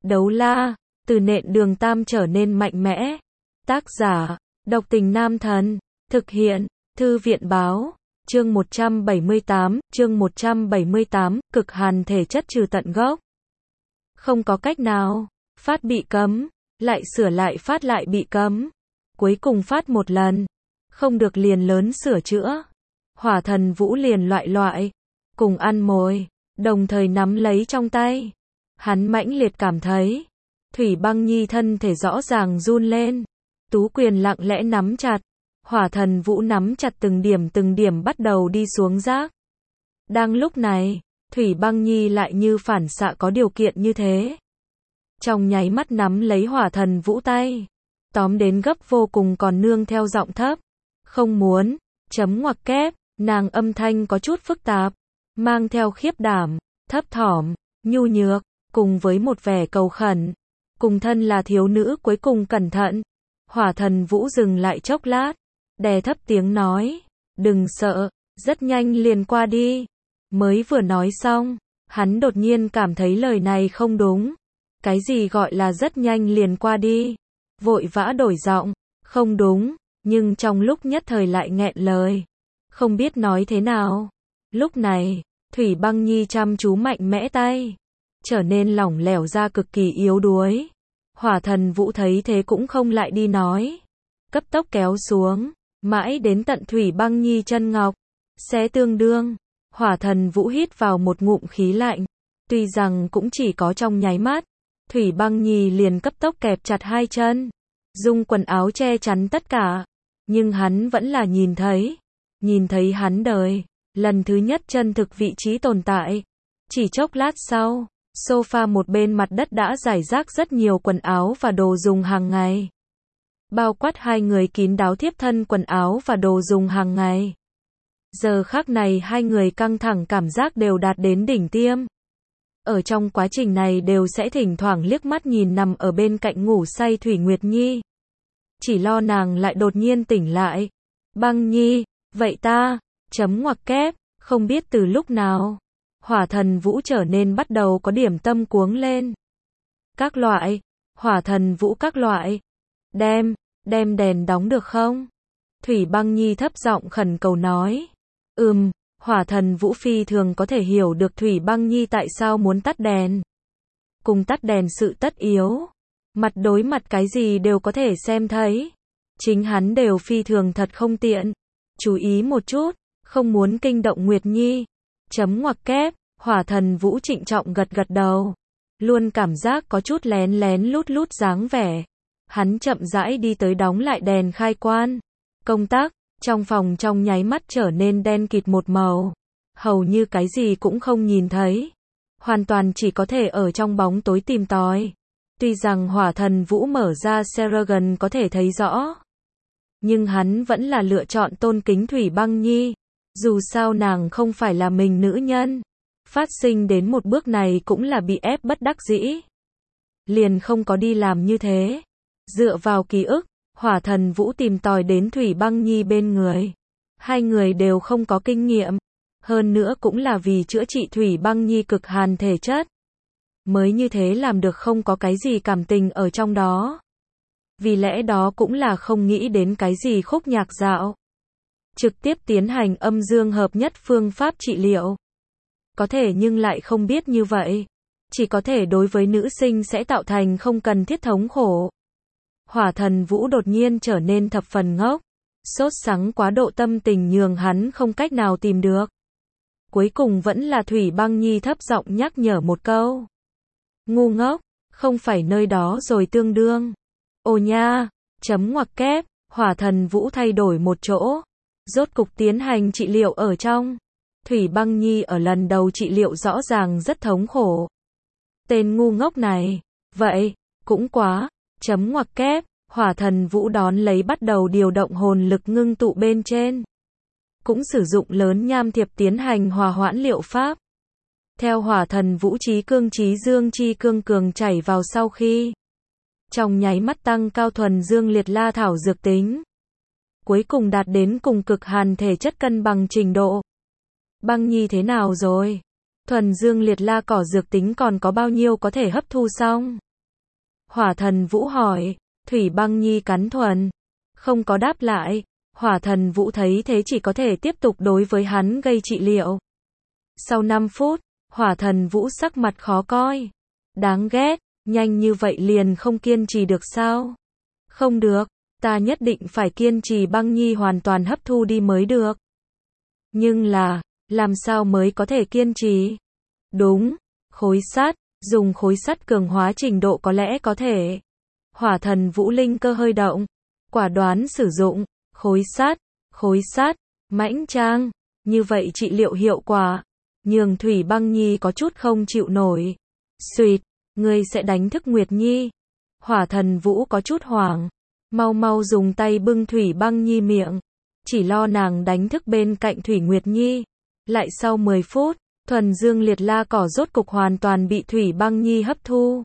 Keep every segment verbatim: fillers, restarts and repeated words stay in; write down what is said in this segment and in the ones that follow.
Đấu la, từ nện đường tam trở nên mạnh mẽ. Tác giả, độc tình nam thần. Thực hiện, thư viện báo. Chương một trăm bảy mươi tám, chương một trăm bảy mươi tám, cực hàn thể chất trừ tận gốc. Không có cách nào, phát bị cấm, lại sửa lại phát lại bị cấm. Cuối cùng phát một lần, không được liền lớn sửa chữa. Hỏa thần vũ liền loại loại, cùng ăn mồi, đồng thời nắm lấy trong tay. Hắn mãnh liệt cảm thấy, Thủy Băng Nhi thân thể rõ ràng run lên. Tú quyền lặng lẽ nắm chặt, hỏa thần vũ nắm chặt từng điểm từng điểm bắt đầu đi xuống rác. Đang lúc này, Thủy Băng Nhi lại như phản xạ có điều kiện như thế. Trong nháy mắt nắm lấy hỏa thần vũ tay, tóm đến gấp vô cùng còn nương theo giọng thấp. Không muốn, chấm ngoặc kép, nàng âm thanh có chút phức tạp, mang theo khiếp đảm, thấp thỏm, nhu nhược, cùng với một vẻ cầu khẩn. Cùng thân là thiếu nữ cuối cùng cẩn thận. Hỏa thần vũ dừng lại chốc lát, đè thấp tiếng nói, đừng sợ, rất nhanh liền qua đi. Mới vừa nói xong, hắn đột nhiên cảm thấy lời này không đúng. Cái gì gọi là rất nhanh liền qua đi? Vội vã đổi giọng, không đúng, nhưng trong lúc nhất thời lại nghẹn lời, không biết nói thế nào. Lúc này, Thủy Băng Nhi chăm chú mạnh mẽ tay, trở nên lỏng lẻo ra cực kỳ yếu đuối. Hỏa thần vũ thấy thế cũng không lại đi nói, cấp tốc kéo xuống, mãi đến tận Thủy Băng Nhi chân ngọc, xé tương đương. Hỏa thần vũ hít vào một ngụm khí lạnh, tuy rằng cũng chỉ có trong nháy mắt. Thủy Băng Nhi liền cấp tốc kẹp chặt hai chân, dùng quần áo che chắn tất cả, nhưng hắn vẫn là nhìn thấy, nhìn thấy hắn đời lần thứ nhất chân thực vị trí tồn tại. Chỉ chốc lát sau, sofa một bên mặt đất đã rải rác rất nhiều quần áo và đồ dùng hàng ngày. Bao quát hai người kín đáo thiếp thân quần áo và đồ dùng hàng ngày. Giờ khắc này hai người căng thẳng cảm giác đều đạt đến đỉnh tiêm. Ở trong quá trình này đều sẽ thỉnh thoảng liếc mắt nhìn nằm ở bên cạnh ngủ say Thủy Nguyệt Nhi. Chỉ lo nàng lại đột nhiên tỉnh lại. Băng Nhi, vậy ta, chấm ngoặc kép, không biết từ lúc nào. Hỏa thần vũ trở nên bắt đầu có điểm tâm cuống lên. Các loại, hỏa thần vũ các loại. Đem, đem đèn đóng được không? Thủy Băng Nhi thấp giọng khẩn cầu nói. Ừm, hỏa thần vũ phi thường có thể hiểu được Thủy Băng Nhi tại sao muốn tắt đèn. Cùng tắt đèn sự tất yếu. Mặt đối mặt cái gì đều có thể xem thấy. Chính hắn đều phi thường thật không tiện. Chú ý một chút, không muốn kinh động Nguyệt Nhi. Chấm ngoặc kép, hỏa thần vũ trịnh trọng gật gật đầu. Luôn cảm giác có chút lén lén lút lút dáng vẻ. Hắn chậm rãi đi tới đóng lại đèn khai quan. Công tắc, trong phòng trong nháy mắt trở nên đen kịt một màu. Hầu như cái gì cũng không nhìn thấy. Hoàn toàn chỉ có thể ở trong bóng tối tìm tòi. Tuy rằng hỏa thần vũ mở ra Seragon có thể thấy rõ. Nhưng hắn vẫn là lựa chọn tôn kính Thủy Băng Nhi. Dù sao nàng không phải là mình nữ nhân. Phát sinh đến một bước này cũng là bị ép bất đắc dĩ. Liền không có đi làm như thế. Dựa vào ký ức, hỏa thần vũ tìm tòi đến Thủy Băng Nhi bên người. Hai người đều không có kinh nghiệm. Hơn nữa cũng là vì chữa trị Thủy Băng Nhi cực hàn thể chất. Mới như thế làm được không có cái gì cảm tình ở trong đó. Vì lẽ đó cũng là không nghĩ đến cái gì khúc nhạc dạo. Trực tiếp tiến hành âm dương hợp nhất phương pháp trị liệu. Có thể nhưng lại không biết như vậy. Chỉ có thể đối với nữ sinh sẽ tạo thành không cần thiết thống khổ. Hỏa thần vũ đột nhiên trở nên thập phần ngốc. Sốt sắng quá độ tâm tình nhường hắn không cách nào tìm được. Cuối cùng vẫn là Thủy Băng Nhi thấp giọng nhắc nhở một câu. Ngu ngốc, không phải nơi đó rồi tương đương. Ồ nha, chấm ngoặc kép, hỏa thần vũ thay đổi một chỗ. Rốt cục tiến hành trị liệu ở trong. Thủy Băng Nhi ở lần đầu trị liệu rõ ràng rất thống khổ. Tên ngu ngốc này, vậy, cũng quá, chấm ngoặc kép, hỏa thần vũ đón lấy bắt đầu điều động hồn lực ngưng tụ bên trên. Cũng sử dụng lớn nham thiệp tiến hành hòa hoãn liệu pháp. Theo hỏa thần vũ trí cương trí dương chi cương cường chảy vào sau khi. Trong nháy mắt tăng cao thuần dương liệt la thảo dược tính. Cuối cùng đạt đến cùng cực hàn thể chất cân bằng trình độ. Băng Nhi thế nào rồi? Thuần dương liệt la cỏ dược tính còn có bao nhiêu có thể hấp thu xong? Hỏa Thần Vũ hỏi. Thủy Băng Nhi cắn thuần, không có đáp lại. Hỏa Thần Vũ thấy thế chỉ có thể tiếp tục đối với hắn gây trị liệu. Sau năm phút, Hỏa Thần Vũ sắc mặt khó coi. Đáng ghét, nhanh như vậy liền không kiên trì được sao? Không được, ta nhất định phải kiên trì Băng Nhi hoàn toàn hấp thu đi mới được. Nhưng là, làm sao mới có thể kiên trì? Đúng, khối sắt, dùng khối sắt cường hóa trình độ có lẽ có thể. Hỏa Thần Vũ linh cơ hơi động, quả đoán sử dụng khối sắt, khối sắt, mãnh trang, như vậy trị liệu hiệu quả, nhường Thủy Băng Nhi có chút không chịu nổi. Xuyệt, ngươi sẽ đánh thức Nguyệt Nhi. Hỏa Thần Vũ có chút hoảng, mau mau dùng tay bưng Thủy Băng Nhi miệng, chỉ lo nàng đánh thức bên cạnh Thủy Nguyệt Nhi. Lại sau mười phút, thuần dương liệt la cỏ rốt cục hoàn toàn bị Thủy Băng Nhi hấp thu.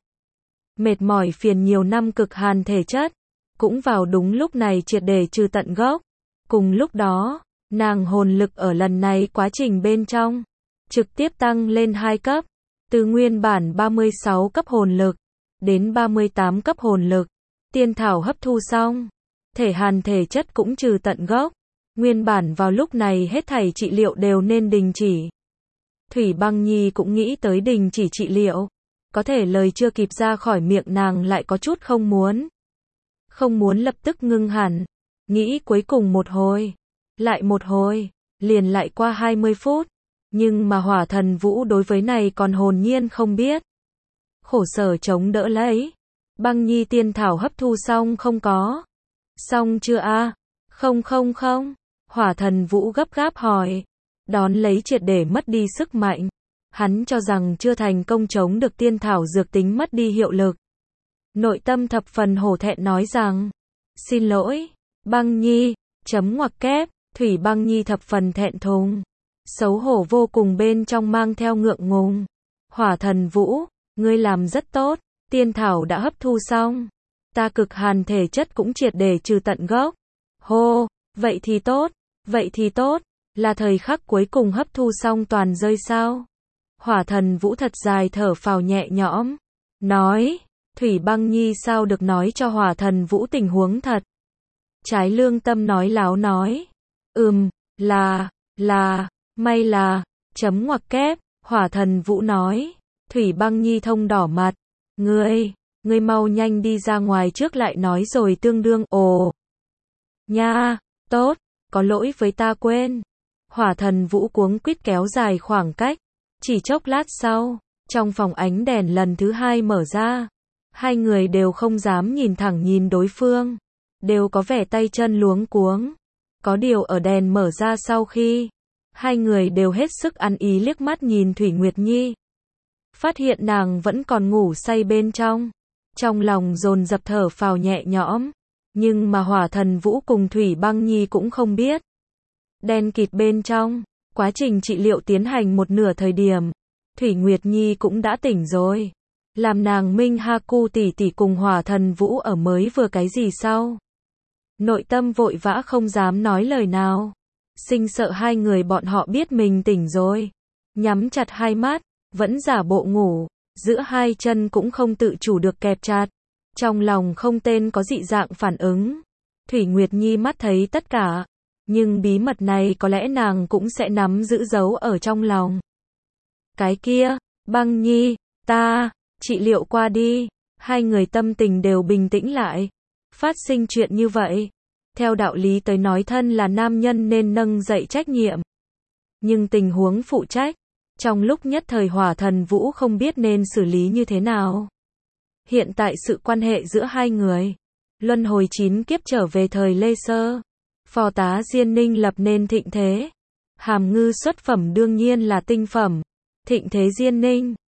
Mệt mỏi phiền nhiều năm cực hàn thể chất, cũng vào đúng lúc này triệt để trừ tận gốc. Cùng lúc đó, nàng hồn lực ở lần này quá trình bên trong, trực tiếp tăng lên hai cấp, từ nguyên bản ba mươi sáu cấp hồn lực, đến ba mươi tám cấp hồn lực. Tiên thảo hấp thu xong, thể hàn thể chất cũng trừ tận gốc. Nguyên bản vào lúc này hết thảy trị liệu đều nên đình chỉ. Thủy Băng Nhi cũng nghĩ tới đình chỉ trị liệu. Có thể lời chưa kịp ra khỏi miệng nàng lại có chút không muốn. Không muốn lập tức ngưng hẳn. Nghĩ cuối cùng một hồi. Lại một hồi. Liền lại qua hai mươi phút. Nhưng mà Hỏa Thần Vũ đối với này còn hồn nhiên không biết. Khổ sở chống đỡ lấy. Băng Nhi tiên thảo hấp thu xong không có? Xong chưa a? À? Không không không. Hỏa Thần Vũ gấp gáp hỏi. Đón lấy triệt để mất đi sức mạnh. Hắn cho rằng chưa thành công chống được tiên thảo dược tính mất đi hiệu lực. Nội tâm thập phần hổ thẹn nói rằng. Xin lỗi, Băng Nhi, chấm ngoặc kép, Thủy Băng Nhi thập phần thẹn thùng. Xấu hổ vô cùng bên trong mang theo ngượng ngùng. Hỏa Thần Vũ, ngươi làm rất tốt, tiên thảo đã hấp thu xong. Ta cực hàn thể chất cũng triệt để trừ tận gốc. Hô, vậy thì tốt, vậy thì tốt, là thời khắc cuối cùng hấp thu xong toàn rơi sao? Hỏa Thần Vũ thật dài thở phào nhẹ nhõm, nói, Thủy Băng Nhi sao được nói cho Hỏa Thần Vũ tình huống thật. Trái lương tâm nói láo nói, ừm, là, là, may là, chấm ngoặc kép, Hỏa Thần Vũ nói, Thủy Băng Nhi thông đỏ mặt, ngươi, ngươi mau nhanh đi ra ngoài trước lại nói rồi tương đương, ồ, nha, tốt, có lỗi với ta quên. Hỏa Thần Vũ cuống quýt kéo dài khoảng cách. Chỉ chốc lát sau, trong phòng ánh đèn lần thứ hai mở ra. Hai người đều không dám nhìn thẳng nhìn đối phương. Đều có vẻ tay chân luống cuống. Có điều ở đèn mở ra sau khi, hai người đều hết sức ăn ý liếc mắt nhìn Thủy Nguyệt Nhi. Phát hiện nàng vẫn còn ngủ say bên trong. Trong lòng dồn dập thở phào nhẹ nhõm. Nhưng mà Hỏa Thần Vũ cùng Thủy Băng Nhi cũng không biết. Đen kịt bên trong, quá trình trị liệu tiến hành một nửa thời điểm, Thủy Nguyệt Nhi cũng đã tỉnh rồi. Làm nàng Minh Haku tỷ tỷ cùng Hỏa Thần Vũ ở mới vừa cái gì sau. Nội tâm vội vã không dám nói lời nào. Sinh sợ hai người bọn họ biết mình tỉnh rồi. Nhắm chặt hai mắt, vẫn giả bộ ngủ, giữa hai chân cũng không tự chủ được kẹp chặt. Trong lòng không tên có dị dạng phản ứng. Thủy Nguyệt Nhi mắt thấy tất cả. Nhưng bí mật này có lẽ nàng cũng sẽ nắm giữ giấu ở trong lòng. Cái kia, Băng Nhi, ta, trị liệu qua đi. Hai người tâm tình đều bình tĩnh lại. Phát sinh chuyện như vậy. Theo đạo lý tới nói thân là nam nhân nên nâng dậy trách nhiệm. Nhưng tình huống phụ trách. Trong lúc nhất thời Hỏa Thần Vũ không biết nên xử lý như thế nào. Hiện tại sự quan hệ giữa hai người. Luân hồi chín kiếp trở về thời Lê Sơ. Phò tá Diên Ninh lập nên thịnh thế. Hàm ngư xuất phẩm đương nhiên là tinh phẩm. Thịnh thế Diên Ninh.